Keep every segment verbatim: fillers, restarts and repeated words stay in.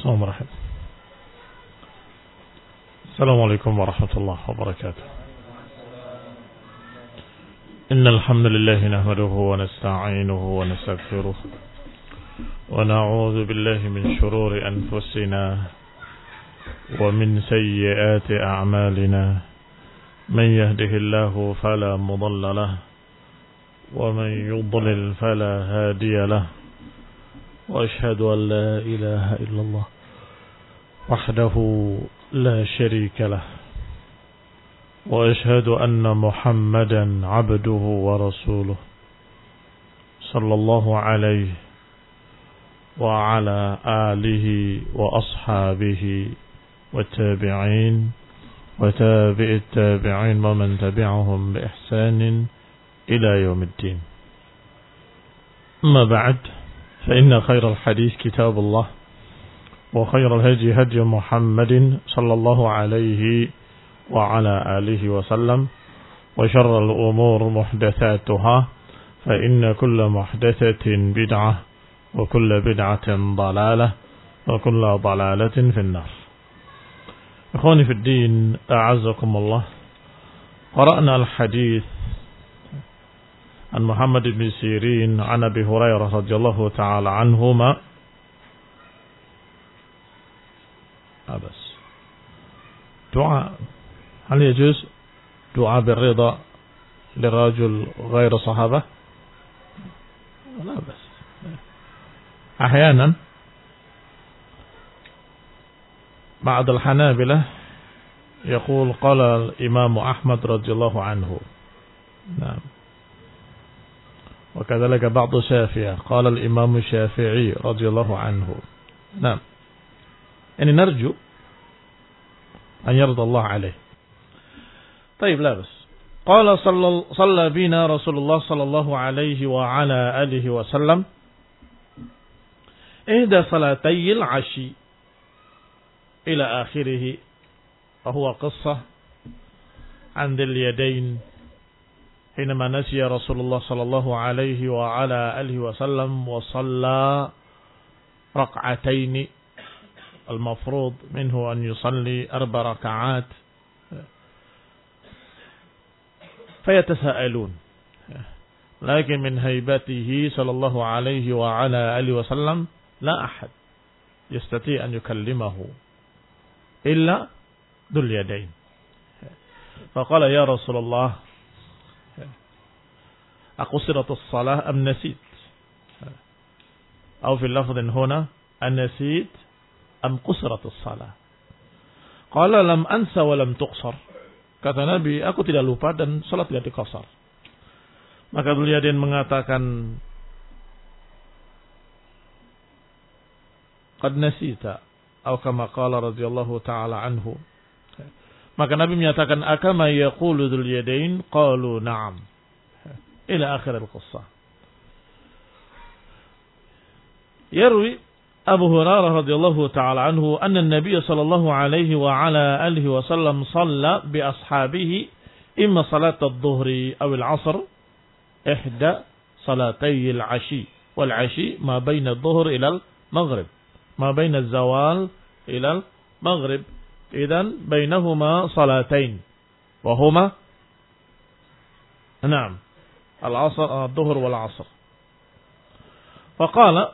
Bismillahirrahmanirrahim. Assalamualaikum warahmatullahi wabarakatuh. Innal hamdalillah nahmaduhu wa nasta'inuhu wa nastaghfiruh wa na'udzu billahi min shururi anfusina wa min sayyiati a'malina. Man yahdihillahu fala mudilla lahu wa man yudlil fala hadiya lahu. Wa ashhadu an la ilaha illallah wahdahu la syarika lah wa ashhadu anna Muhammadan abduhu wa rasuluh sallallahu alaihi wa ala alihi wa ashabihi wa tabi'in wa tabi'it tabi'in wa man tabi'ahum bi ihsanin ila yaumiddin. Amma ba'd, fa inna khairal hadis kitabullah وخير الهدي هدي محمد صلى الله عليه وعلى آله وسلم وشر الأمور محدثاتها فإن كل محدثة بدعة وكل بدعة ضلالة وكل ضلالة في النار. إخواني في الدين أعزكم الله. قرأنا الحديث عن محمد بن سيرين عن أبي هريرة رضي الله تعالى عنهما. بس دعاء، هل يجوز دعاء بالرضا للرجل غير صحابة؟ لا بس أحيانا بعض الحنابلة يقول قال الإمام أحمد رضي الله عنه، نعم، وكذلك بعض الشافعية قال الإمام الشافعي رضي الله عنه، نعم. يعني نرجو أن يرضى الله عليه. طيب لا بس. قال صلى, صلى بنا رسول الله صلى الله عليه وعلى آله وسلم إحدى صلاتي العشي إلى آخره، وهو قصة عن ذي اليدين حينما نسي رسول الله صلى الله عليه وعلى آله وسلم وصلى ركعتين المفروض منه أن يصلي أربع ركعات، فيتساءلون، لكن من هيبته صلى الله عليه وعلى آله وسلم لا أحد يستطيع أن يكلمه إلا ذو اليدين. فقال يا رسول الله أقصرت الصلاة أم نسيت؟ أو في اللفظ هنا النسيت am qusratus salah. Qala lam ansa wa lam tuqsar. Kata Nabi, aku tidak lupa dan salat tidak diqasar. Maka beliau dan mengatakan, qad nasita, atau kama qala radhiyallahu taala anhu. Maka Nabi menyatakan, akama yaqulu dzul yadain, qalu na'am. Ila akhir al-qissah. Yarwi Abu Hurairah radhiyallahu ta'ala anhu anna an-nabiy sallallahu alaihi wa ala alihi wa sallam shalla bi ashabihi imma salat adh-dhuhri aw al-'asr ihda salatay al-'ashi wal 'ashi ma baina adh-dhuhr ila al-maghrib ma baina az-zawal ila al-maghrib, idan bainahuma salatayn wa huma na'am al-'asr adh-dhuhr wal 'asr. Faqala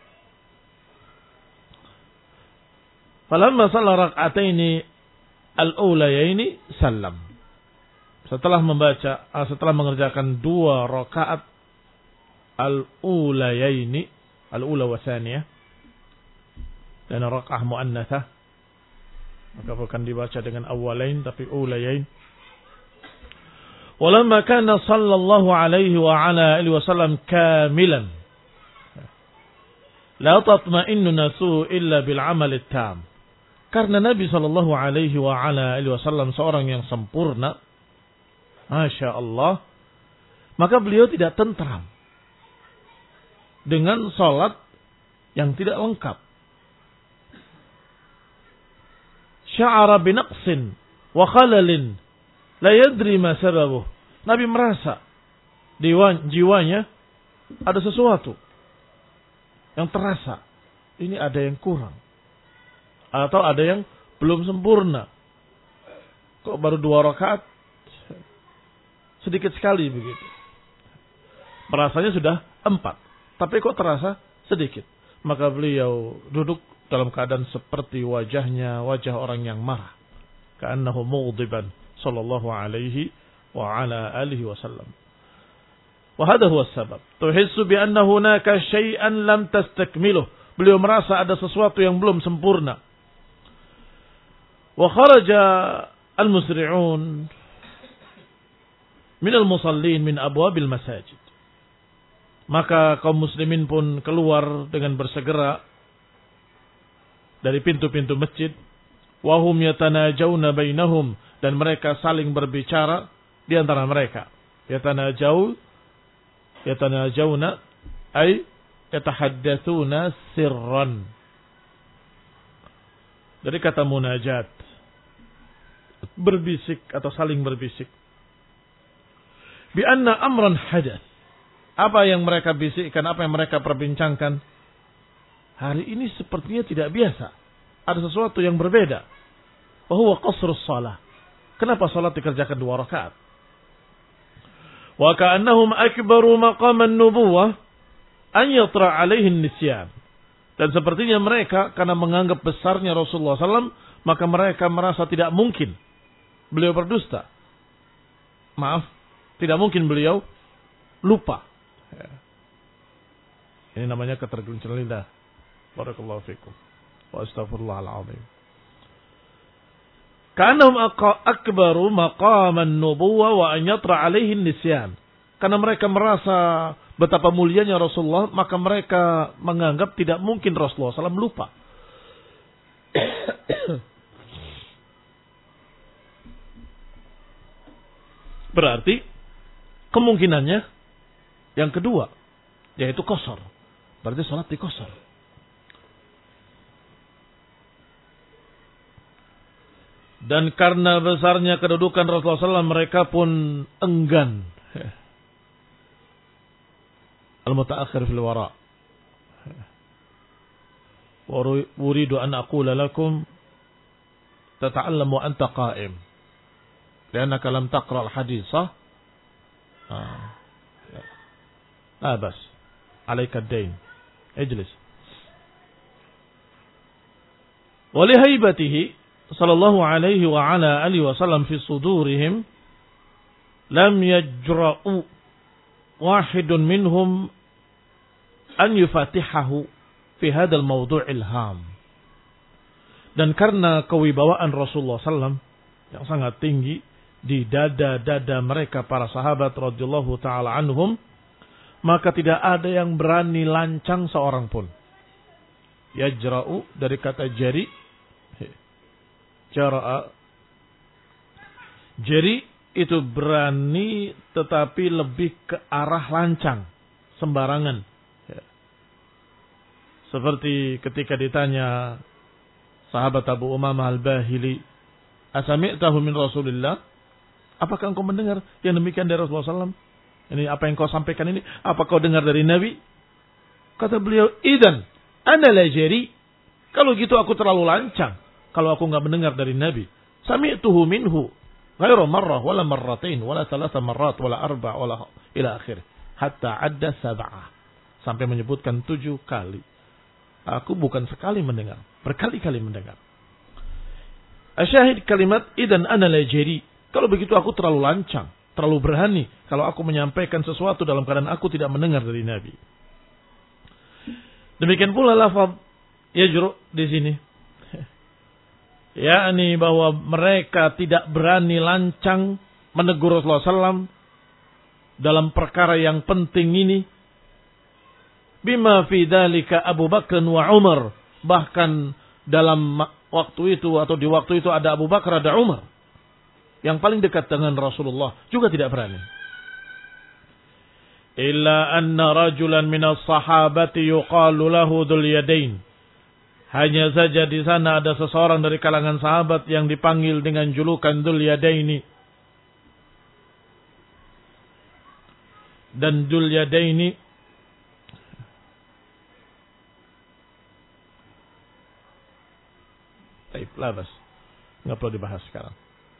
falamma shalla rak'ataini al-ulayaini sallam. Setelah membaca, setelah mengerjakan dua rakaat al-ulayaini, al-ula wa tsaniyah, dan rakaah muannatsah, maka bukan dibaca dengan awalain tapi ulayain. Walamma kana sallallahu alaihi wa ala alihi wasallam kamilan la tatma'innu nafsuhu illa bil 'amal at-tam. Karena Nabi sallallahu alaihi wa ala alihi wasallam seorang yang sempurna, Masya Allah, maka beliau tidak tentram dengan salat yang tidak lengkap. Sya'ara binaqsin wa khalalin la yadri ma sababuh. Nabi merasa di jiwanya ada sesuatu yang terasa, ini ada yang kurang. Atau ada yang belum sempurna. Kok baru dua rakaat? Sedikit sekali begitu. Merasanya sudah empat. Tapi kok terasa sedikit. Maka beliau duduk dalam keadaan seperti wajahnya wajah orang yang marah. Ka'annahu mughdiban sallallahu alaihi wa ala alihi wasallam. Wa hadha huwa as-sabab. Tuhissu bi anna hunaka syai'an lam tastakmiluh. Beliau merasa ada sesuatu yang belum sempurna. Wa kharaja al-musri'un min al-musallin min abwabil masajid. Maka kaum muslimin pun keluar dengan bersegera dari pintu-pintu masjid. Wahum yatanajawna bainahum, dan mereka saling berbicara di antara mereka. Yatanajaw yatanajawna ay yatahaddatsuna sirran. Dari kata munajat, berbisik atau saling berbisik. Bi anna amran hadath. Apa yang mereka bisikkan, apa yang mereka perbincangkan, hari ini sepertinya tidak biasa. Ada sesuatu yang berbeda. Wa huwa qasrus shalah. Kenapa salat dikerjakan dua rakaat? Wa ka'annahum akbaru maqaman nubuwah an yatra alaihi nisyan. Dan sepertinya mereka karena menganggap besarnya Rasulullah sallallahu alaihi wasallam, maka mereka merasa tidak mungkin beliau berdusta. Maaf, tidak mungkin beliau lupa. Ya. Ini namanya ketergelinciran lidah. Barakallahu fikum. Wa astaghfirullahal azim. Ka'annahum akbaru maqaman nubuwah wa an yatra alaihi nisyan. Karena mereka merasa betapa mulianya Rasulullah, maka mereka menganggap tidak mungkin Rasulullah sallallahu alaihi wasallam lupa. Berarti kemungkinannya yang kedua, yaitu qasar. Berarti salat di qasar. Dan karena besarnya kedudukan Rasulullah sallallahu alaihi wasallam, mereka pun enggan. Al-mutaakhir fil wara. Wa uridu an aqula lakum tata'allamu anta qa'im. Liannaka lam taqra al-hadithah. لا بس عليك الدين اجلس. ولهيبته صلى الله عليه وعلى آله وسلم في صدورهم لم يجرؤوا واحد منهم أن يفتحه في هذا الموضوع الهام. Dan karena kewibawaan Rasulullah sallallahu alaihi wasallam yang sangat tinggi di dada-dada mereka para sahabat radhiyallahu taala anhum, maka tidak ada yang berani lancang seorang pun. Yajra'u dari kata jari. Jara'a. Jari itu berani tetapi lebih ke arah lancang. Sembarangan. Seperti ketika ditanya sahabat Abu Umamah Al-Bahili, Asami'tahu min Rasulillah? Apakah engkau mendengar yang demikian dari Rasulullah sallallahu alaihi wasallam? Ini apa yang kau sampaikan ini? Apa kau dengar dari Nabi? Kata beliau, idan, ana la jari. Kalau gitu aku terlalu lancang. Kalau aku enggak mendengar dari Nabi. Sami'tuhu minhu. Ghairu marrah, wala marratain, wala thalatha marrat, wala arba' wala ila akhir. Hatta adda sab'ah. Sampai menyebutkan tujuh kali. Aku bukan sekali mendengar. Berkali-kali mendengar. Asyahid kalimat, idan ana la jari. Kalau begitu aku terlalu lancang. Terlalu berani kalau aku menyampaikan sesuatu dalam keadaan aku tidak mendengar dari Nabi. Demikian pula lafaz yajru di sini. yakni bahwa mereka tidak berani lancang menegur Rasulullah sallallahu alaihi wasallam dalam perkara yang penting ini. Bima fi dzalika Abu Bakar wa Umar. Bahkan dalam waktu itu atau di waktu itu ada Abu Bakar, ada Umar. Yang paling dekat dengan Rasulullah juga tidak berani. Illa anna rajulan minas sahabati yuqalu lahu dzul yadain. Hanya saja di sana ada seseorang dari kalangan sahabat yang dipanggil dengan julukan dzul yadaini. Dan dzul yadaini Baik, labas. Enggak perlu dibahas sekarang.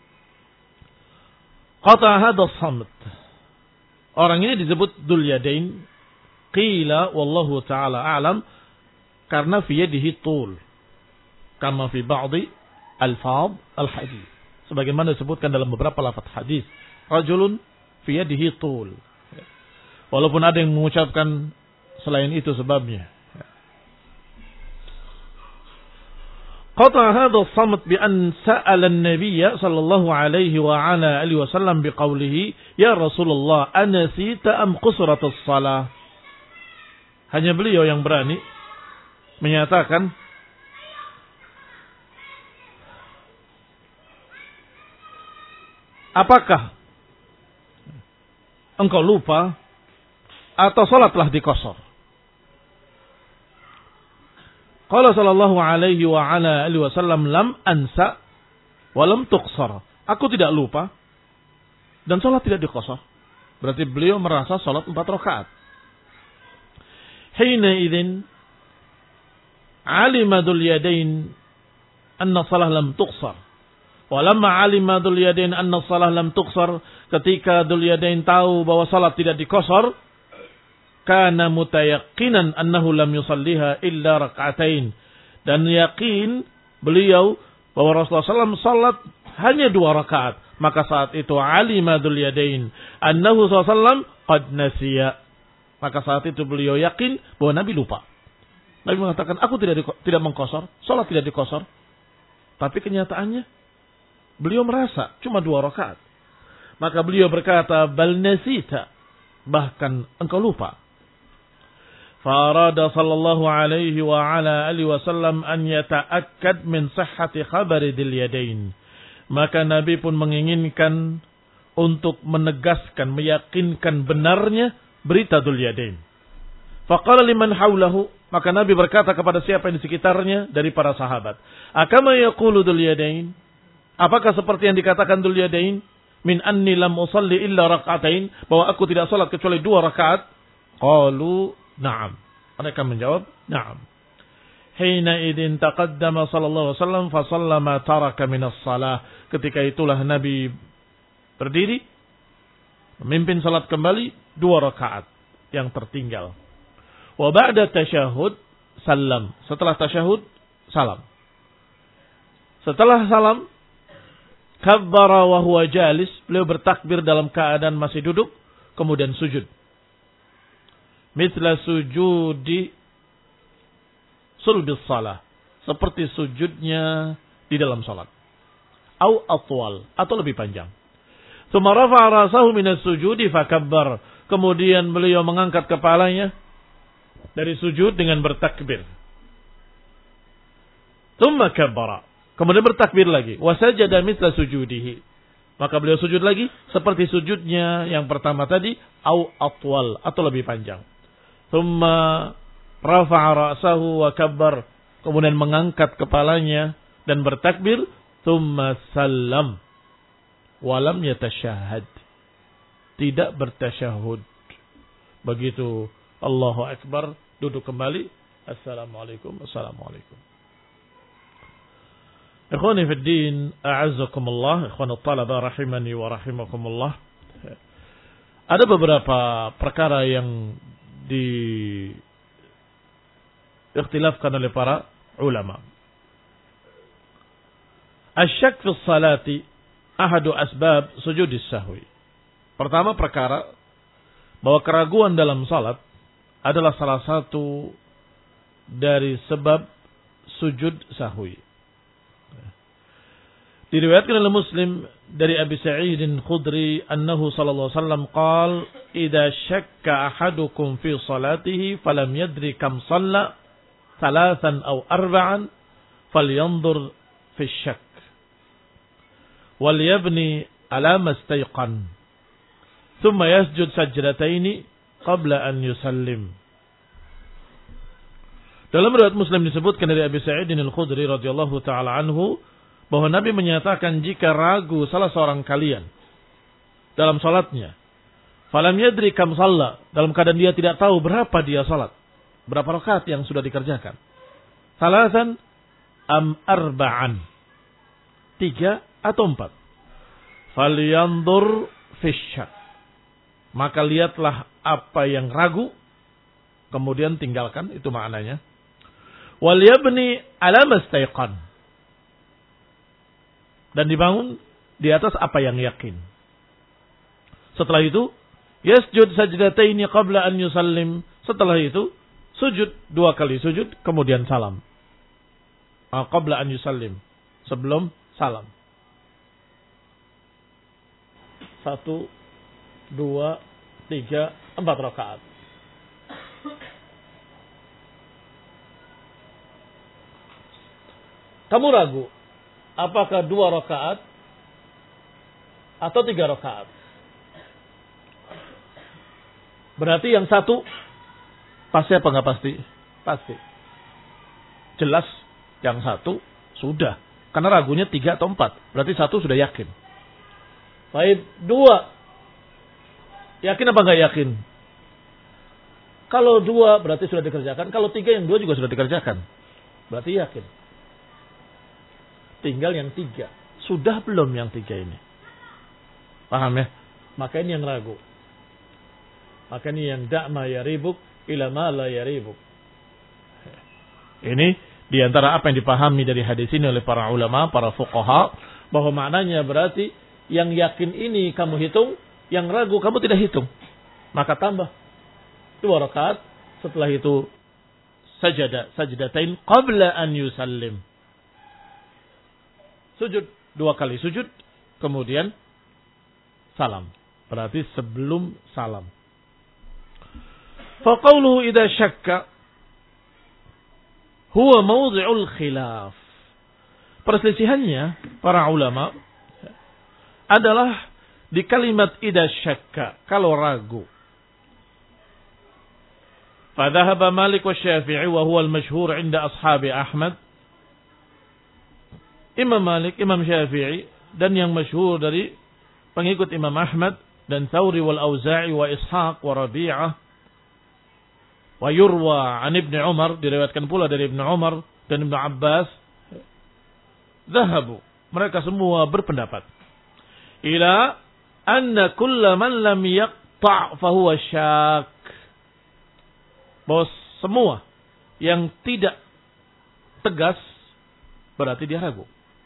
Qata hadha samt. Orang ini disebut Dzul Yadain. Qila wallahu taala a'lam karena fi yadihi tul. Kama fi ba'dhi alfaz al-hadis. Sebagaimana disebutkan dalam beberapa lafaz hadis, rajulun fi yadihi tul. Walaupun ada yang mengucapkan selain itu sebabnya. Qata hadha as-samt bi an sa'ala an-nabiy sallallahu alaihi wa ala alihi wasallam biqaulihi ya Rasulullah anasita am qusrat as-salah. Hanya beliau yang berani menyatakan apakah engkau lupa atau salat telah dikosor? Qala sallallahu alaihi wa ala alihi wasallam lam ansa wa lam tuqsar. Aku tidak lupa dan salat tidak dikosor. Berarti beliau merasa salat empat rakaat. Hina idzin alima Dzul Yadain anna salah lam tuqsar. Walamma alima Dzul Yadain anna salah lam tuqsar, ketika Dzul Yadain tahu bahwa salat tidak dikosor, kana mutayaqqinan annahu lam yusalliha illa rak'atain, dan yakin beliau bahwa Rasulullah sallallahu alaihi wasallam salat hanya dua rakaat. Maka saat itu alima Dzul Yadain annahu sallallahu alaihi wasallam qad nasiya. Maka saat itu beliau yakin bahwa Nabi lupa. Nabi mengatakan aku tidak tidak mengkosor, salat tidak dikosor. Tapi kenyataannya beliau merasa cuma dua rakaat. Maka beliau berkata, bal nasita, bahkan engkau lupa. Farada sallallahu alaihi wa ala alihi wasallam an yata'akkad min sihhati khabari Dzul Yadain. Maka Nabi pun menginginkan untuk menegaskan, meyakinkan benarnya berita Dzul Yadain. Faqala liman haulahu, maka Nabi berkata kepada siapa yang di sekitarnya dari para sahabat, akama yaqulu Dzul Yadain? Apakah seperti yang dikatakan Dzul Yadain, min anni lam usalli illa rak'atain, bahwa aku tidak salat kecuali dua rakaat? Qalu na'am. Mereka menjawab na'am. Hina idzin taqaddama sallallahu alaihi wasallam fa sallama taraka min as-salah. Ketika itulah Nabi berdiri memimpin salat kembali dua rakaat yang tertinggal. Wa ba'da tasyahud salam. Setelah tasyahud salam. Setelah salam kabbara wa huwa jalis, beliau bertakbir dalam keadaan masih duduk, kemudian sujud. Mithla sujudi sulbis salah, seperti sujudnya di dalam salat. Au atwal, atau lebih panjang. Tsumma rafa'a ra'sahu minas sujudi fakabbar, kemudian beliau mengangkat kepalanya dari sujud dengan bertakbir. Tsumma kabbara, kemudian bertakbir lagi. Wasajada mithla sujudihi, maka beliau sujud lagi seperti sujudnya yang pertama tadi, au atwal, atau lebih panjang. Tsumma rafa'a ra'sahu wa kabbar, kemudian mengangkat kepalanya dan bertakbir. Tsumma sallam wa lam yatashahhad, tidak bertasyahud. Begitu Allahu Akbar, duduk kembali. Assalamualaikum, assalamualaikum. Ikhwani fi din, a'azzakumullah, ikhwan at-talaba rahimani wa rahimakumullah. Ada beberapa perkara yang diikhtilafkan oleh para ulama. Asyak fi salati ahadu asbab sujudis sahwi. Pertama perkara bahwa keraguan dalam salat adalah salah satu dari sebab sujud sahwi. Diriwayatkan oleh Muslim dari Abi Sa'id Khudri annahu sallallahu alaihi wasallam qaal idza syakka ahadukum fi salatihi falam yadri kam shalla thalathan aw arba'an falyanzur fi syak wal yabni ala mastayqan thumma yasjud sajdataini qabla an yusallim. Dalam riwayat Muslim disebutkan dari Abi Sa'id Al-Khudri radhiyallahu taala anhu bahwa Nabi menyatakan jika ragu salah seorang kalian dalam salatnya, falam yadri kam shalla, dalam keadaan dia tidak tahu berapa dia salat, berapa rakaat yang sudah dikerjakan, salasan am arba'an. Tiga atau empat. Falyanzur fisyak. Maka lihatlah apa yang ragu, kemudian tinggalkan, itu maknanya. Wal yabni ala mastayqan. Dan dibangun di atas apa yang yakin. Setelah itu, yasjud sajdataini qabla an yusallim. Setelah itu, sujud dua kali sujud, kemudian salam. Qabla an yusallim. Sebelum salam. Satu, dua, tiga, empat rakaat. Kamu ragu, apakah dua rakaat atau tiga rakaat? Berarti yang satu pasti apa nggak pasti? Pasti. Jelas yang satu sudah. Karena ragunya tiga atau empat. Berarti satu sudah yakin. Baik, dua. Yakin apa nggak yakin? Kalau dua berarti sudah dikerjakan. Kalau tiga, yang dua juga sudah dikerjakan. Berarti yakin. Tinggal yang tiga. Sudah belum yang tiga ini? Paham ya? Maka ini yang ragu. Maka ini yang da'ma yaribuk ila ma la yaribuk. Ini diantara apa yang dipahami dari hadis ini oleh para ulama, para fuqaha, bahwa maknanya berarti yang yakin ini kamu hitung, yang ragu kamu tidak hitung. Maka tambah dua rakaat, setelah itu sajadah, sajdatain qabla an yusallim. Sujud, dua kali sujud, kemudian salam. Berarti sebelum salam. Faqawluhu idha syakka huwa mawdi'ul khilaf. Perselisihannya para ulama adalah di kalimat idha syakka, kalau ragu. Fadhahaba Malik wa Syafi'i wa huwa al-mashhur 'inda ashabi Ahmad. Imam Malik, Imam Syafi'i, dan yang masyhur dari pengikut Imam Ahmad, dan Thawri wal Auza'i wa Ishaq wa Rabi'ah, wa yurwa an Ibn Umar, diriwayatkan pula dari Ibn Umar dan Ibn Abbas, dhahabu, mereka semua berpendapat, ila anna kulla man lam yaqta' fahuwa syak, bahwa semua yang tidak tegas berarti dia ragu.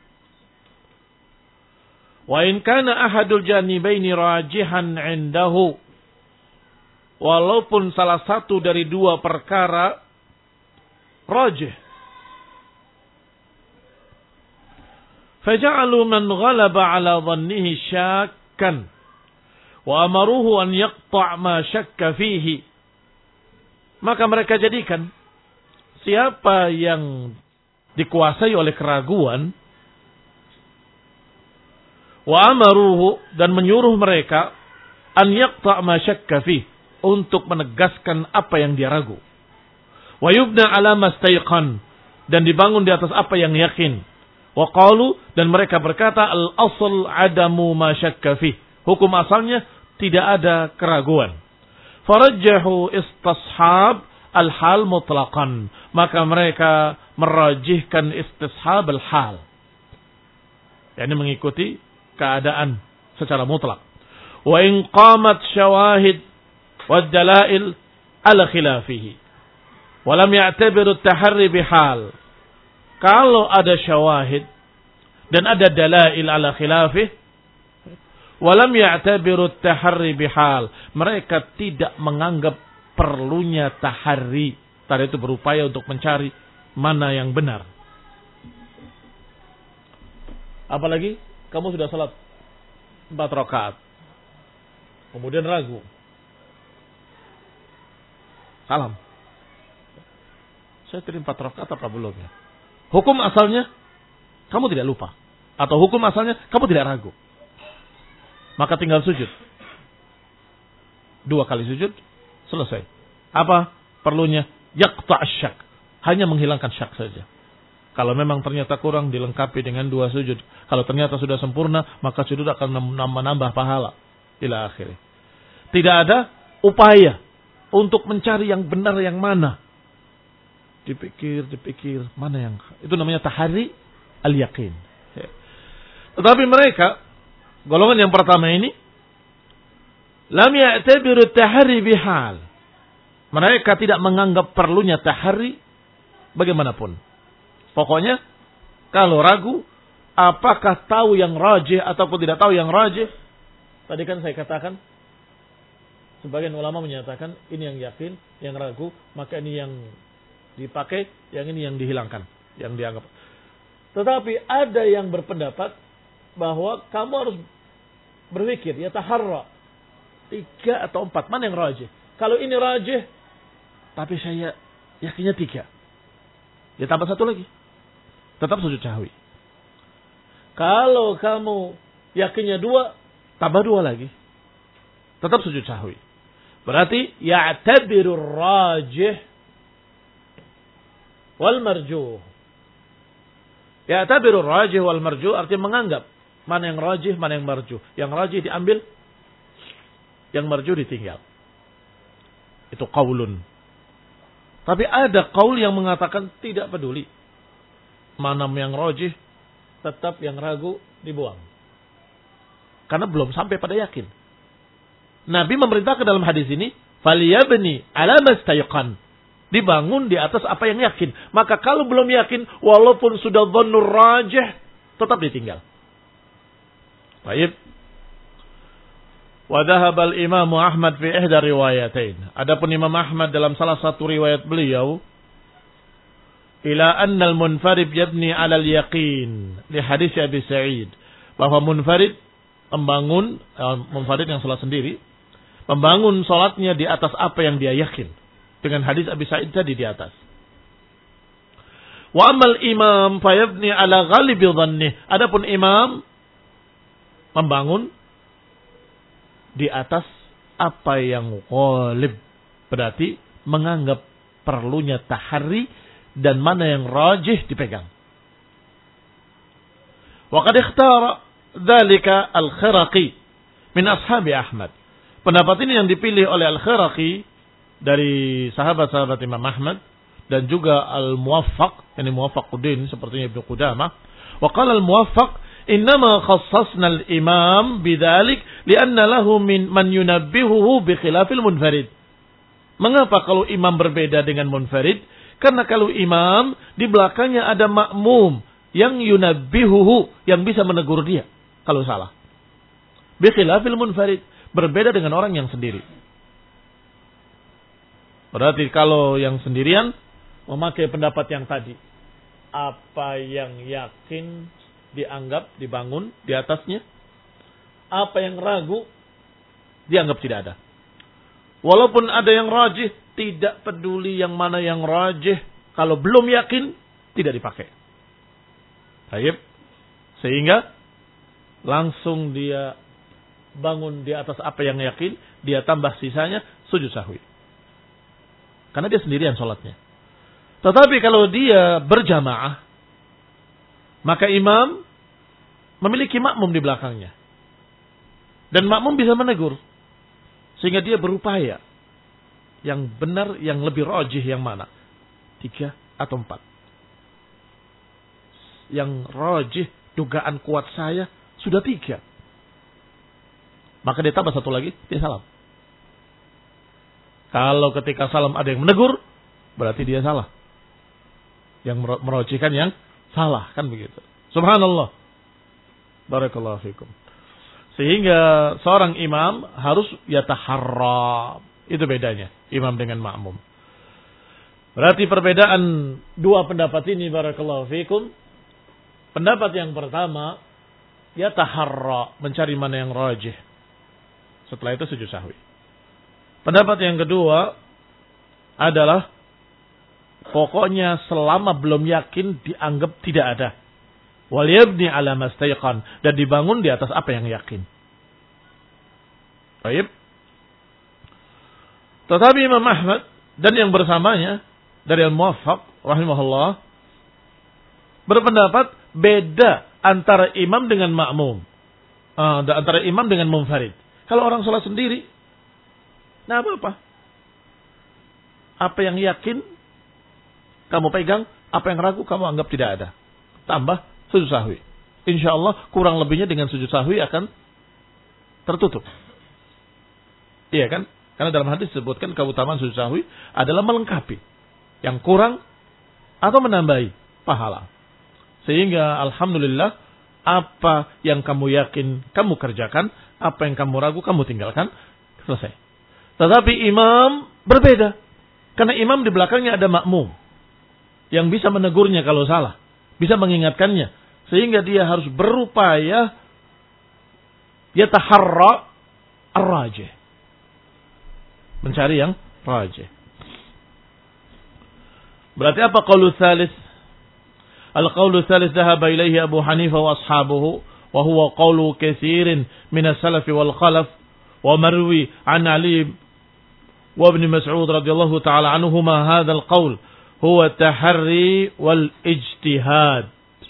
Wa in kana ahadul janibaini rajihan 'indahu, walaupun salah satu dari dua perkara rajih, faja'alu man ghalaba 'ala dhannihi syakkan wa amaruhu an yaqta' ma syakka fihi, maka mereka jadikan siapa yang dikuasai oleh keraguan, wa amaruhu, dan menyuruh mereka, an yaqta' ma syakka fi, untuk menegaskan apa yang dia ragu, wa yubna ala mastayqan, dan dibangun di atas apa yang yakin, wa qalu, dan mereka berkata al asl adamu ma syakka fi, hukum asalnya tidak ada keraguan. Farajjahu istishab al hal mutlaqan, maka mereka merajihkan istishab al hal, yakni mengikuti keadaan secara mutlak. Wa in qamat syawahid wad dalail ala khilafihi wa lam ya'tabiru at-tahri bihal, kalau ada syawahid dan ada dalail ala khilafih, wa lam ya'tabiru at-tahri bihal, mereka tidak menganggap perlunya tahari, tadi itu berupaya untuk mencari mana yang benar. Apalagi kamu sudah salat empat rakaat, kemudian ragu, salam, saya tadi empat rakaat apa belum ya? Hukum asalnya kamu tidak lupa, atau hukum asalnya kamu tidak ragu, maka tinggal sujud, dua kali sujud, selesai. Apa perlunya? Yaqta' syak, hanya menghilangkan syak saja. Kalau memang ternyata kurang, dilengkapi dengan dua sujud. Kalau ternyata sudah sempurna, maka sujud akan menambah pahala. Ila akhirnya. Tidak ada upaya untuk mencari yang benar yang mana. dipikir, dipikir, mana yang itu namanya tahari al-yaqin. Tetapi mereka golongan yang pertama ini lam ya'tabiru tahari bihal. Mereka tidak menganggap perlunya tahari bagaimanapun. Pokoknya kalau ragu apakah tahu yang rajih ataupun tidak tahu yang rajih. Tadi kan saya katakan sebagian ulama menyatakan ini yang yakin, yang ragu, maka ini yang dipakai, yang ini yang dihilangkan, yang dianggap. Tetapi ada yang berpendapat bahwa kamu harus berpikir, ya taharra, tiga atau empat, mana yang rajih. Kalau ini rajih, tapi saya yakinnya tiga, ya tambah satu lagi, tetap sujud sahwi. Kalau kamu yakinnya dua, tambah dua lagi, tetap sujud sahwi. Berarti ya'tabirur rajih wal marjuh. Ya'tabirur rajih wal marjuh artinya menganggap mana yang rajih, mana yang marjuh. Yang rajih diambil, yang marjuh ditinggal. Itu qaulun. Tapi ada qaul yang mengatakan tidak peduli. Mana yang rajih, tetap yang ragu dibuang. Karena belum sampai pada yakin. Nabi memerintahkan dalam hadis ini, "Falyabni ala mastayqan." Dibangun di atas apa yang yakin. Maka kalau belum yakin, walaupun sudah dhannur rajih, tetap ditinggal. Baik. Wa dhahaba al-Imam Ahmad fi ihda riwayatain. Adapun Imam Ahmad dalam salah satu riwayat beliau ila anna al-munfarid yabni 'ala al-yaqin li hadis Abi Sa'id, bahwa munfarid membangun uh, munfarid yang salat sendiri membangun salatnya di atas apa yang dia yakin, dengan hadis Abi Sa'id tadi di atas. Wa amal imam fayabni 'ala ghalibi dhanni. Adapun imam membangun di atas apa yang ghalib, berarti menganggap perlunya tahari dan mana yang rajih dipegang. Wa qad ikhtara dzalika al-Khiraqi min ashabi Ahmad. Pendapat ini yang dipilih oleh al-Khiraqi dari sahabat-sahabat Imam Ahmad dan juga al-Muwaffaq, yani Muwaffaquddin sepertinya Ibnu Qudamah. Wa qala al-Muwaffaq innama khassasna al-imam bidzalik lianna lahu min man yunabbihuhu bi khilafil munfarid. Mengapa kalau imam berbeda dengan munfarid? Karena kalau imam di belakangnya ada makmum yang yunabbihuhu, yang bisa menegur dia kalau salah. Bi khilafil munfarid, berbeda dengan orang yang sendiri. Berarti kalau yang sendirian memakai pendapat yang tadi, apa yang yakin dianggap dibangun di atasnya, apa yang ragu dianggap tidak ada. Walaupun ada yang rajih, tidak peduli yang mana yang rajih, kalau belum yakin tidak dipakai. Baik. Sehingga langsung dia bangun di atas apa yang yakin, dia tambah sisanya sujud sahwi. Karena dia sendirian sholatnya. Tetapi kalau dia berjamaah, maka imam memiliki makmum di belakangnya. Dan makmum bisa menegur. Sehingga dia berupaya. Yang benar, yang lebih rajih yang mana? Tiga atau empat. Yang rajih, dugaan kuat saya, sudah tiga. Maka dia tambah satu lagi, dia salam. Kalau ketika salam ada yang menegur, berarti dia salah. Yang merajihkan yang salah, kan begitu. Subhanallah. Barakallahu fikum. Sehingga seorang imam harus yataharra. Itu bedanya imam dengan makmum. Berarti perbedaan dua pendapat ini, barakallahu fikum. Pendapat yang pertama, yataharra, mencari mana yang rajih. Setelah itu sujud sahwi. Pendapat yang kedua adalah pokoknya selama belum yakin dianggap tidak ada. Wal yabni ala mastayqan, dan dibangun di atas apa yang yakin. Baik. Tetapi Imam Ahmad dan yang bersamanya dari Al-Muwaffaq rahimahullah berpendapat beda antara imam dengan makmum. Uh, antara imam dengan munfarid. Kalau orang salat sendiri, nah apa-apa. Apa yang yakin kamu pegang, apa yang ragu kamu anggap tidak ada. Tambah sujud sahwi. Insya Allah kurang lebihnya dengan sujud sahwi akan tertutup. Iya kan? Karena dalam hadis disebutkan keutamaan sujud sahwi adalah melengkapi yang kurang atau menambahi pahala. Sehingga alhamdulillah apa yang kamu yakin kamu kerjakan, apa yang kamu ragu kamu tinggalkan, selesai. Tetapi imam berbeda. Karena imam di belakangnya ada makmum yang bisa menegurnya kalau salah, bisa mengingatkannya, sehingga dia harus berupaya yataharra ar-rajih, mencari yang rajih. Berarti apa qaulu tsalits? Al-qaulu tsalits dhahaba ilaihi Abu Hanifah wa ashabuhu wa huwa qaulu katsirin min as-salaf wal khalaf wa marwi an Ali wa Ibn Mas'ud radhiyallahu ta'ala anhuma hadzal qaul huwa taharri wal ijtihad.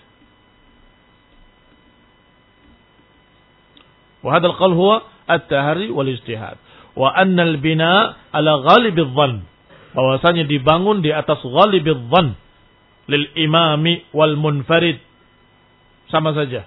Wa hadzal qaul huwa at-taharri wal ijtihad. Wa anna al-bina ala ghalib adh-dhann. Bahwasanya dibangun di atas ghalib adh-dhann lil imami wal munfarid. Sama saja.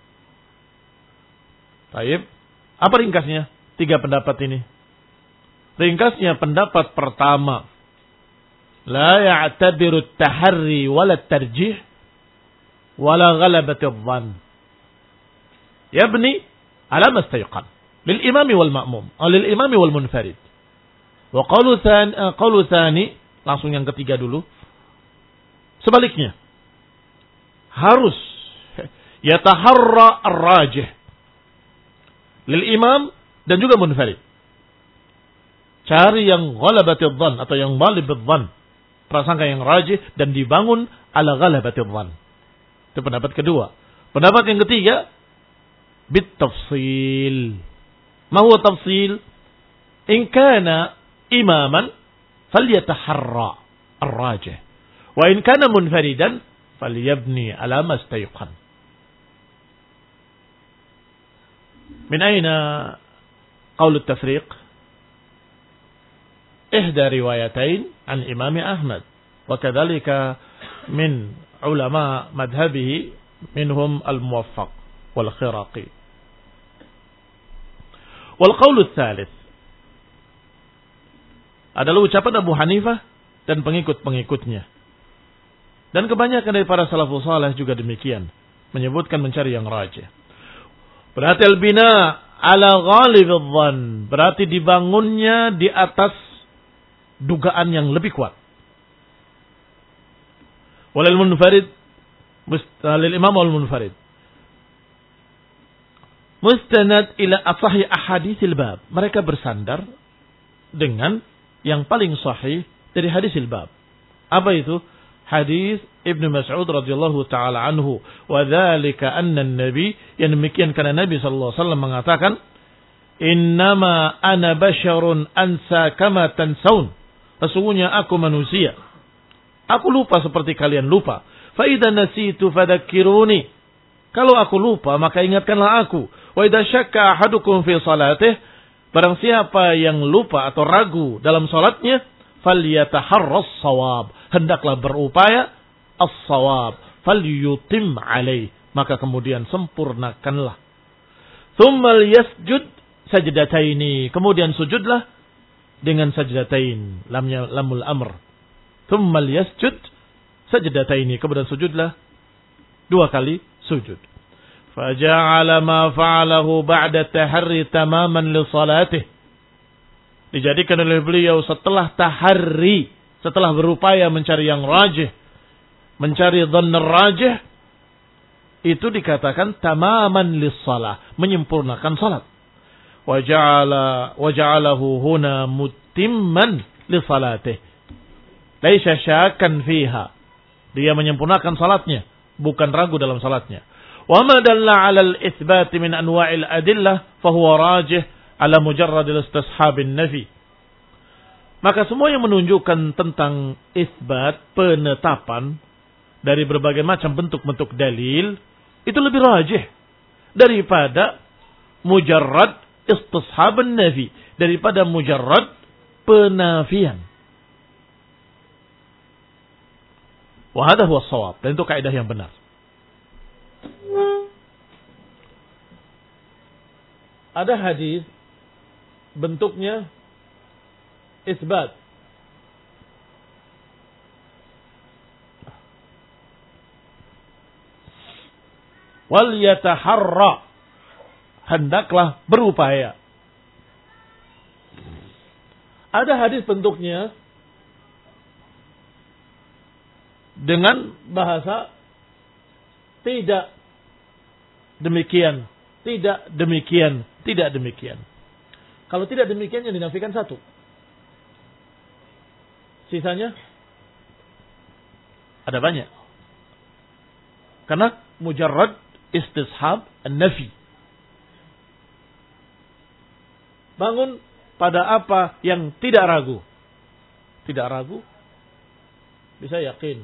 Baik. Apa ringkasnya? Tiga pendapat ini. Ringkasnya pendapat pertama. La ya'tabiru at-taharri wala at-tarjih wala ghalabat adh-dhann. Yabni ala ma istayqan lil imami wal ma'mum, atau lil imami wal munfarid. Wa qalu tsani, qalu tsani, langsung yang ketiga dulu. Sebaliknya, harus yataharra ar-rajih lil imam dan juga munfarid. Cari yang ghalabatidh dhann atau yang ghalibidh dhann, prasangka yang rajih dan dibangun ala ghalabatidh dhann. Itu pendapat kedua. Pendapat yang ketiga, bit tafsil. Ma huwa tafsil? In kana imaman falyataharra ar-rajih. Wa in kana munfaridan falyabni ala ma istayqan. Min aina qaul at-tafriq? Ihda riwayatain an Imam Ahmad wa kadzalika min ulama madhhabihi minhum al-Muwaffaq wal Khiraqi. Wal qaul ats-tsalits adalah ucapan Abu Hanifah dan pengikut-pengikutnya. Dan kebanyakan dari para salafus saleh juga demikian, menyebutkan mencari yang rajih. Berarti al-bina ala ghalibidh dhann, berarti dibangunnya di atas dugaan yang lebih kuat. Walil munfarid, lil imam wal munfarid, mustanad ila asahhi ahaditsil bab. Mereka bersandar dengan yang paling sahih dari hadisil bab. Apa itu? Hadis Ibnu Mas'ud radhiyallahu taala anhu, wa dzalika anna an-nabi, yang demikian karena Nabi sallallahu alaihi wasallam mengatakan, innama ana basyarun ansa kama tansaun. Sesungguhnya aku manusia, aku lupa seperti kalian lupa. Fa idza nasitu fadzakkiruni. Kalau aku lupa maka ingatkanlah aku. Wa idza syakka ahadukum fi salatih, barang siapa yang lupa atau ragu dalam salatnya, falyataharras shawab, hendaklah berupaya as-shawab, falyutim alaih, maka kemudian sempurnakanlah. Tsumma yasjud sajdataini, kemudian sujudlah dengan sajdatain, lamnya lamul amr. Tsumma yasjud sajdataini, kemudian sujudlah dua kali sujud. Faja'ala ma fa'alahu ba'da taharri tamaman li salatih. Dijadikan oleh beliau setelah taharri, setelah berupaya mencari yang rajih, mencari dhann rajih, itu dikatakan tamaman lis salah, menyempurnakan salat. Wa ja'ala wa ja'alahu huna mutimman li salatih. Laisa syakkan fiha. Dia menyempurnakan salatnya, bukan ragu dalam salatnya. Wa ma dalla 'ala al-itsbat min anwa'il adillah fa huwa rajih ala mujarrad al-istishabin nafi. Maka semua yang menunjukkan tentang isbat, penetapan dari berbagai macam bentuk-bentuk dalil, itu lebih rajih daripada mujarrad istishabin nafi, daripada mujarrad penafian. Wa hadha huwa shawab, dan itu kaidah yang benar. Ada hadis bentuknya isbat. Wal yataharra, hendaklah berupaya. Ada hadis bentuknya dengan bahasa tidak demikian, tidak demikian, tidak demikian. Kalau tidak demikian yang dinafikan satu. Sisanya ada banyak. Karena mujarrad istishab an-nafi. Bangun pada apa yang tidak ragu. Tidak ragu, bisa yakin.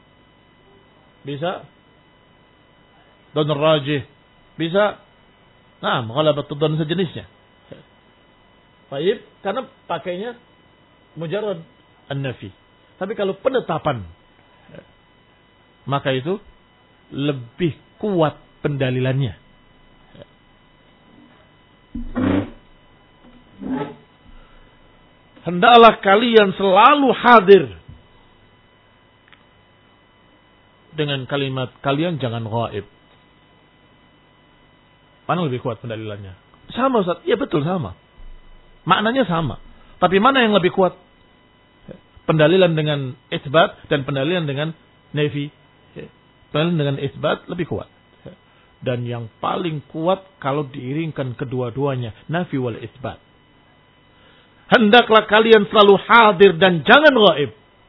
Bisa don rajih. Bisa nah, ghalabat don sejenisnya. Baik, karena pakainya mujarrad an-nafi. Tapi kalau penetapan, maka itu lebih kuat pendalilannya. Hendaklah kalian selalu hadir. Dengan kalimat kalian jangan ghaib. Mana lebih kuat pendalilannya? Sama Ustaz. Iya betul sama. Maknanya sama. Tapi mana yang lebih kuat? Pendalilan dengan isbat dan pendalilan dengan nafi. Pendalilan dengan isbat lebih kuat. Dan yang paling kuat kalau diiringkan kedua-duanya. Nafi wal isbat. Hendaklah kalian selalu hadir dan jangan ghaib.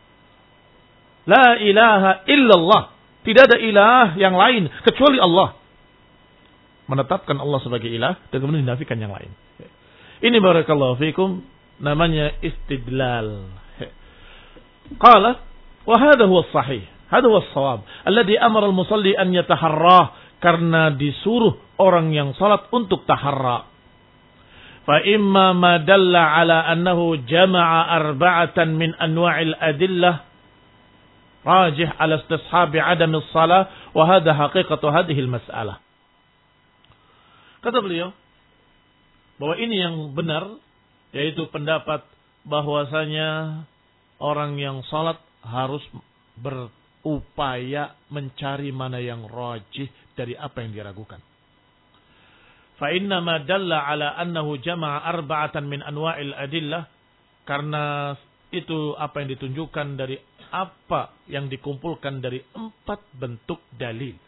La ilaha illallah. Tidak ada ilah yang lain kecuali Allah. Menetapkan Allah sebagai ilah dan kemudian dinafikan yang lain. Ini barakallahu fikum namanya istidlal. Qala wa hadha huwa sahih. Hadha huwa shawab. Alladhi amara al-musalli an yataharrah, karena disuruh orang yang salat untuk taharra. Fa imma ma dalla ala annahu jama'a arba'atan min anwa'il adillah rajih ala istishabi adam as-salah wa hadha haqiqatu hadhihi al-mas'alah. Kata beliau bahwa ini yang benar, yaitu pendapat bahwasanya orang yang salat harus berupaya mencari mana yang rajih dari apa yang diragukan. Fa inna ma dalla ala annahu jama'a arba'atan min anwa'il adillah, karena itu apa yang ditunjukkan dari apa yang dikumpulkan dari empat bentuk dalil.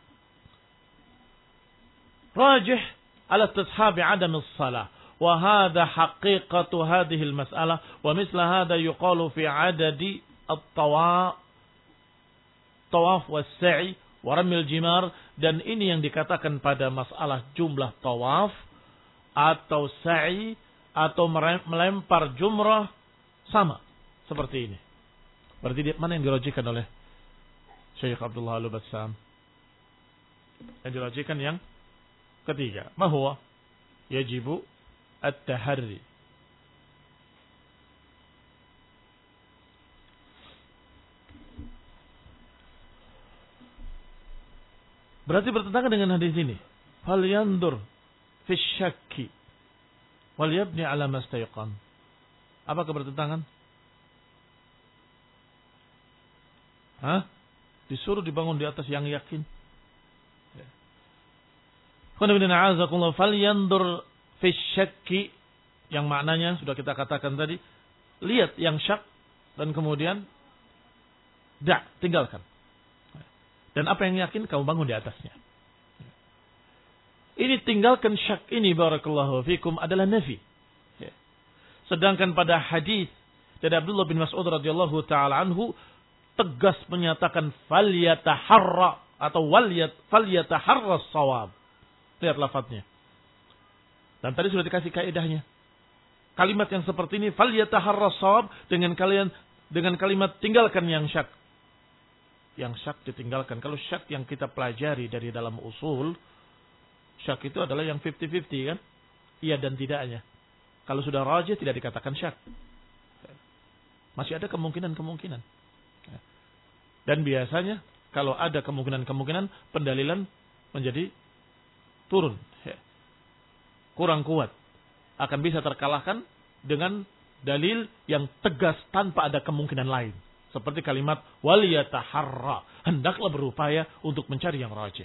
Rajih ala tashabi adam as-salah. وهذا حقيقة هذه المسألة ومثل هذا يقال في عدد الطواف طواف والسعي ورمي الجمار, dan ini yang dikatakan pada masalah jumlah tawaf atau sa'i atau melempar jumrah sama seperti ini. Berarti mana yang dirajihkan oleh Syekh Abdullah Al-Bassam? Yang dirajihkan yang ketiga. Ma huwa yajibu at-taharri. Berarti bertentangan dengan hadis ini. Fal yandur fi syakki wal yabni ala mastayqan. Apakah bertentangan? Hah? Disuruh dibangun di atas yang yakin. Fal yandur fi syakki, yang maknanya sudah kita katakan tadi, lihat yang syak dan kemudian dak, tinggalkan. Dan apa yang yakin kamu bangun di atasnya. Ini tinggalkan syak ini barakallahu fikum adalah nafi. Sedangkan pada hadis dari Abdullah bin Mas'ud radhiyallahu taala anhu tegas menyatakan falyataharra atau waliyat falyataharra shawab. Lihat lafadznya. Dan tadi sudah dikasih kaidahnya. Kalimat yang seperti ini falyataharra shawab dengan kalian dengan kalimat tinggalkan yang syak. Yang syak ditinggalkan. Kalau syak yang kita pelajari dari dalam usul, syak itu adalah yang fifty fifty kan? Iya dan tidaknya. Kalau sudah rajih tidak dikatakan syak. Masih ada kemungkinan-kemungkinan. Dan biasanya kalau ada kemungkinan-kemungkinan pendalilan menjadi turun. Kurang kuat. Akan bisa terkalahkan dengan dalil yang tegas tanpa ada kemungkinan lain. Seperti kalimat waliyataharra. Hendaklah berupaya untuk mencari yang rajih.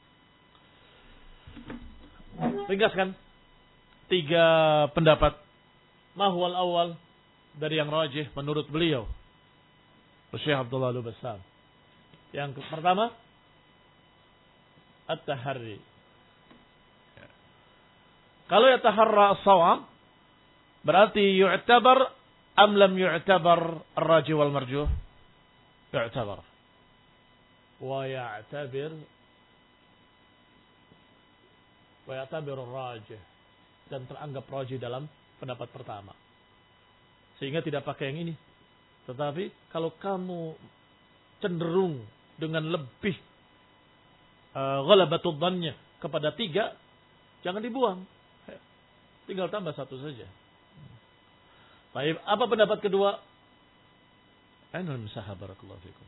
Ringkaskan. Tiga pendapat. Mahwal awal dari yang rajih menurut beliau. Syekh Abdullah Al-Bassam. Yang pertama. At-tahari. Kalau yataharra as-sawab. Berarti yu'tabar am lam yu'tabar ar-rajih wal marjuh? Yu'tabar. Wa ya'tabir wa ya'tabir ar-rajih. Dan teranggap rajih dalam pendapat pertama. Sehingga tidak pakai yang ini. Tetapi kalau kamu cenderung dengan lebih uh, ghalabatud dhannya kepada tiga, jangan dibuang. Tinggal tambah satu saja. Baik, apa pendapat kedua? Ainul musahah barakallahu fikum.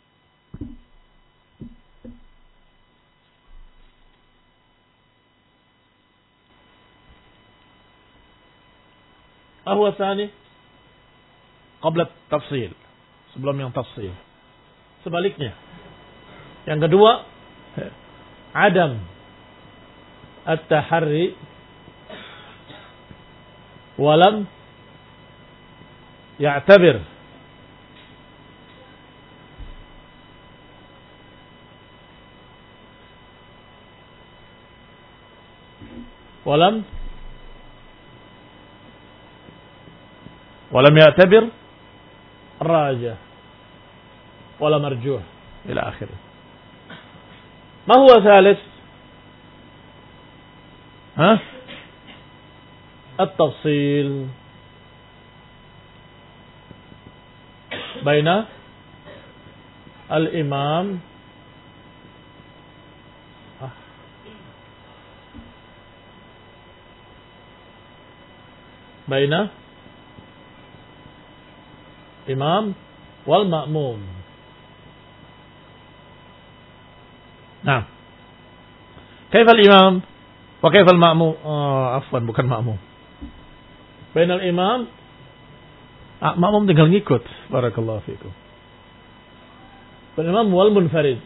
Ahwa tsani qabla tafsil, sebelum yang tafsil. Sebaliknya. Yang kedua, adam at-tahari walam ya'tabir. Walam walam ya'tabir rajah wala marjuh ila akhir. Ma huwa thalith? Ha? At-tafsil baina al-imam ah. baina imam wal ma'mum. Nah, kaifa al-imam wa kaifa al-ma'mum? Oh, afwan, bukan ma'mum. Baina al-imam, ah, ma'mum tinggal ngikut. Barakallahu fikum. Baina al-imam wal munfarid.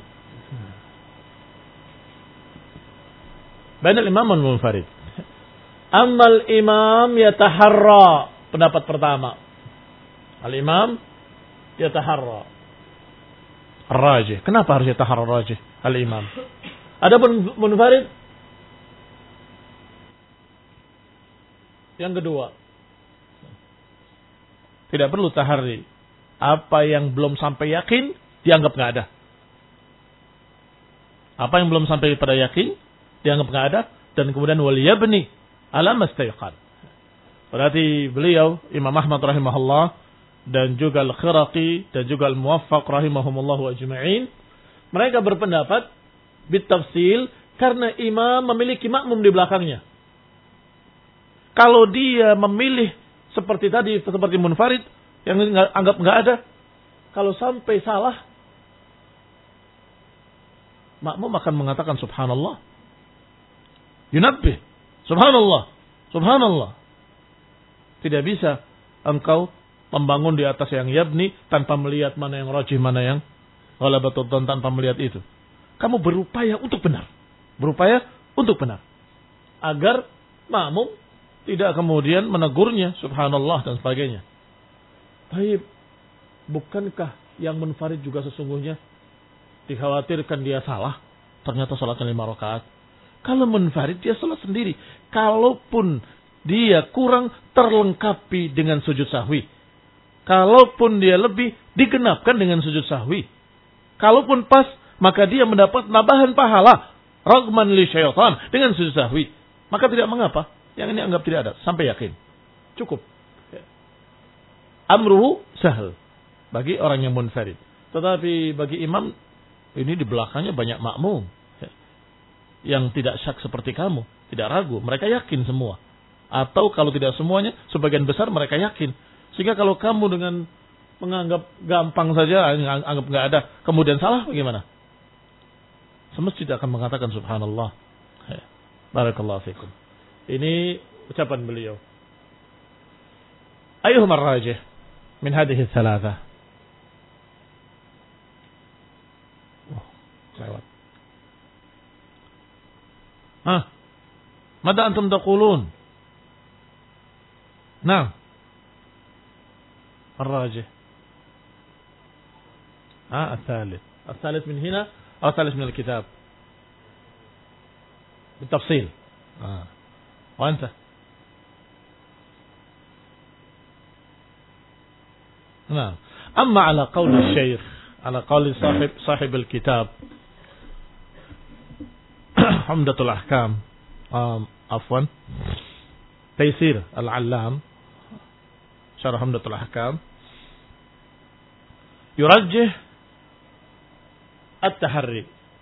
Baina al-imam wal munfarid. Amma al-imam yataharra, pendapat pertama. Al-imam yataharra ar-rajih. Kenapa harus yataharra ar-rajih? Al-imam. Adapun munfarid yang kedua, tidak perlu tahari. Apa yang belum sampai yakin dianggap nggak ada. Apa yang belum sampai pada yakin dianggap nggak ada, dan kemudian waliyabni ala mastayqan. Berarti beliau Imam Ahmad rahimahullah dan juga Al-Khiraqi dan juga Al-Muwaffaq rahimahumullahu ajma'in, mereka berpendapat bitafsil karena imam memiliki makmum di belakangnya. Kalau dia memilih seperti tadi, seperti munfarid yang nggak, anggap nggak ada, kalau sampai salah, makmum akan mengatakan subhanallah, yunabbih, subhanallah, subhanallah. Tidak bisa engkau membangun di atas yang yabni tanpa melihat mana yang rajih, mana yang ghalabatud dhann, tanpa melihat itu. Kamu berupaya untuk benar. Berupaya untuk benar. Agar makmum tidak kemudian menegurnya, subhanallah dan sebagainya. Baik, bukankah yang munfarid juga sesungguhnya dikhawatirkan dia salah? Ternyata salatnya lima rakaat. Kalau munfarid dia salat sendiri. Kalaupun dia kurang, terlengkapi dengan sujud sahwi. Kalaupun dia lebih, digenapkan dengan sujud sahwi. Kalaupun pas, maka dia mendapat nambahan pahala. Ragman li syaitan, dengan sujud sahwi. Maka tidak mengapa. Yang ini anggap tidak ada. Sampai yakin. Cukup. Amruhu sahal. Bagi orang yang munfarid. Tetapi bagi imam, ini di belakangnya banyak makmum. Yang tidak syak seperti kamu. Tidak ragu. Mereka yakin semua. Atau kalau tidak semuanya, sebagian besar mereka yakin. Sehingga kalau kamu dengan menganggap gampang saja, anggap nggak ada, kemudian salah bagaimana? Semestinya akan mengatakan subhanallah. Barakallahu fikum. Ini ucapan beliau. Ayyuhum ar-rajih min hadhihi thalatha? Oh, lewat. Hah? Mada antum taqulun? Nah. الراجح آه الثالث الثالث من هنا أو الثالث من الكتاب بالتفصيل آه. وأنت نعم. أما على قول الشيخ على قول صاحب صاحب الكتاب عمدة الأحكام آه عفوا تيسير العلام شرح عمدة الأحكام يرجح التحري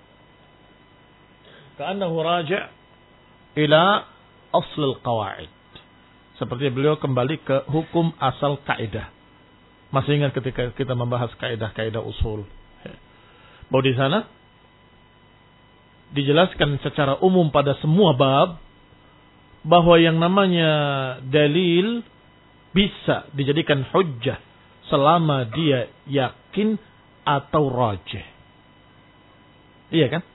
كأنه راجع إلى أصل القواعد. Seperti beliau kembali ke hukum asal kaidah. Masih ingat ketika kita membahas kaidah-kaidah usul, bahwa di sana dijelaskan secara umum pada semua bab bahwa yang namanya dalil bisa dijadikan hujjah selama dia yakin atau rajih. Iya kan?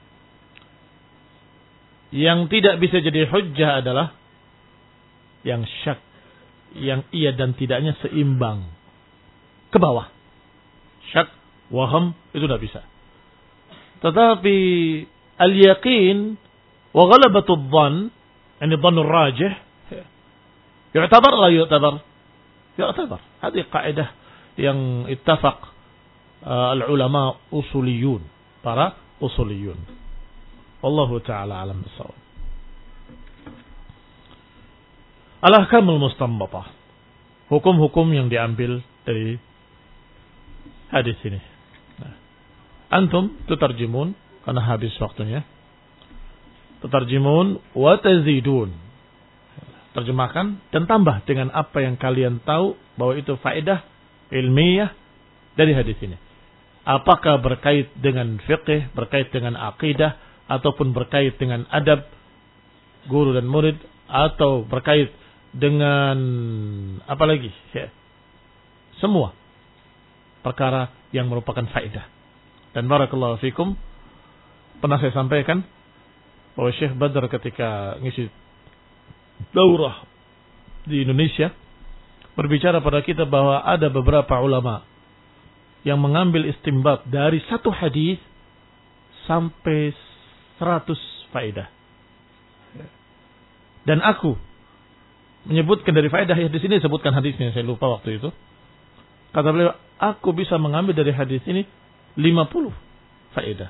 Yang tidak bisa jadi hujjah adalah yang syak, yang iya dan tidaknya seimbang ke bawah. Syak, waham itu tidak bisa. Tetapi al-yaqin wa ghalabatul dhann, yani dhannur rajih, yu'tabar la yu'tabar? Yu'tabar. Hadhihi qaidah yang ittafaq uh, al-ulama usuliyun, para usuliyun. Wallahu ta'ala alam bisawab. Al-ahkamul mustanbatah, hukum-hukum yang diambil dari hadis ini. Nah, antum tutarjimun karena habis waktunya. Tutarjimun wa tazidun. Terjemahkan dan tambah dengan apa yang kalian tahu bahwa itu faedah ilmiah dari hadis ini. Apakah berkait dengan fiqh, berkait dengan akidah, ataupun berkait dengan adab guru dan murid, atau berkait dengan apa lagi? Ya. Semua perkara yang merupakan faedah. Dan barakallahu fikum, pernah saya sampaikan bahwa Syekh Badr ketika ngisi daurah di Indonesia berbicara pada kita bahwa ada beberapa ulama yang mengambil istimbat dari satu hadis sampai seratus faedah. Dan aku menyebutkan dari faedah hadis ini, sebutkan hadisnya, saya lupa waktu itu. Kata beliau, aku bisa mengambil dari hadis ini lima puluh faedah.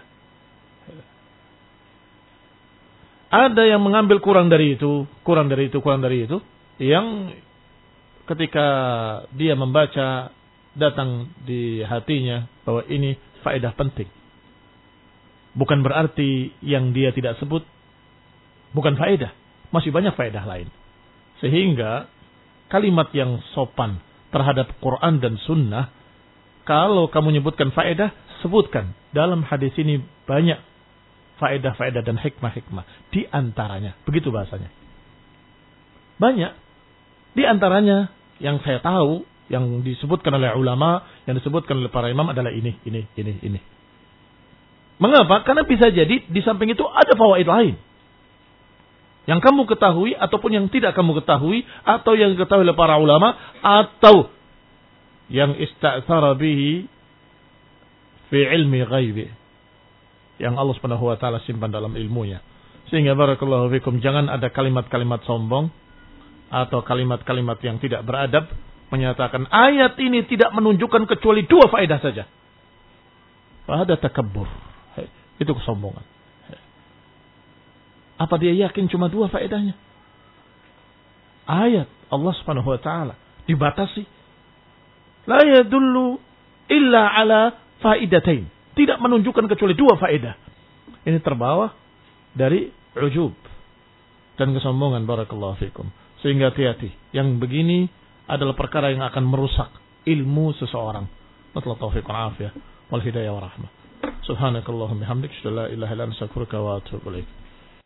Ada yang mengambil kurang dari itu, kurang dari itu, kurang dari itu, yang ketika dia membaca datang di hatinya bahwa ini faedah penting. Bukan berarti yang dia tidak sebut bukan faedah, masih banyak faedah lain. Sehingga kalimat yang sopan terhadap Quran dan Sunnah, kalau kamu menyebutkan faedah, sebutkan dalam hadis ini banyak faedah-faedah dan hikmah-hikmah. Di antaranya, begitu bahasanya. Banyak. Di antaranya yang saya tahu, yang disebutkan oleh ulama, yang disebutkan oleh para imam adalah ini, ini, ini, ini. Mengapa? Karena bisa jadi di samping itu ada fawaid lain. Yang kamu ketahui ataupun yang tidak kamu ketahui, atau yang diketahui oleh para ulama, atau yang ista'thara bihi fi ilmi ghaibi, yang Allah Subhanahu wa taala simpan dalam ilmunya. Sehingga barakallahu fikum, jangan ada kalimat-kalimat sombong atau kalimat-kalimat yang tidak beradab menyatakan ayat ini tidak menunjukkan kecuali dua faedah saja. Ada takabbur. Itu kesombongan. Apa dia yakin cuma dua faedahnya? Ayat Allah Subhanahu wa taala dibatasi. La yadullu illa ala faidatain. Tidak menunjukkan kecuali dua faedah. Ini terbawa dari ujub dan kesombongan, barakallahu fikum. Sehingga hati-hati. Yang begini adalah perkara yang akan merusak ilmu seseorang. Natal taufiq wal afiyah wal hidayah wa rahmah. Subhanakallahumma bihamdik, asyhadu an la ilaha illa anta astaghfiruka wa atubu ilaik.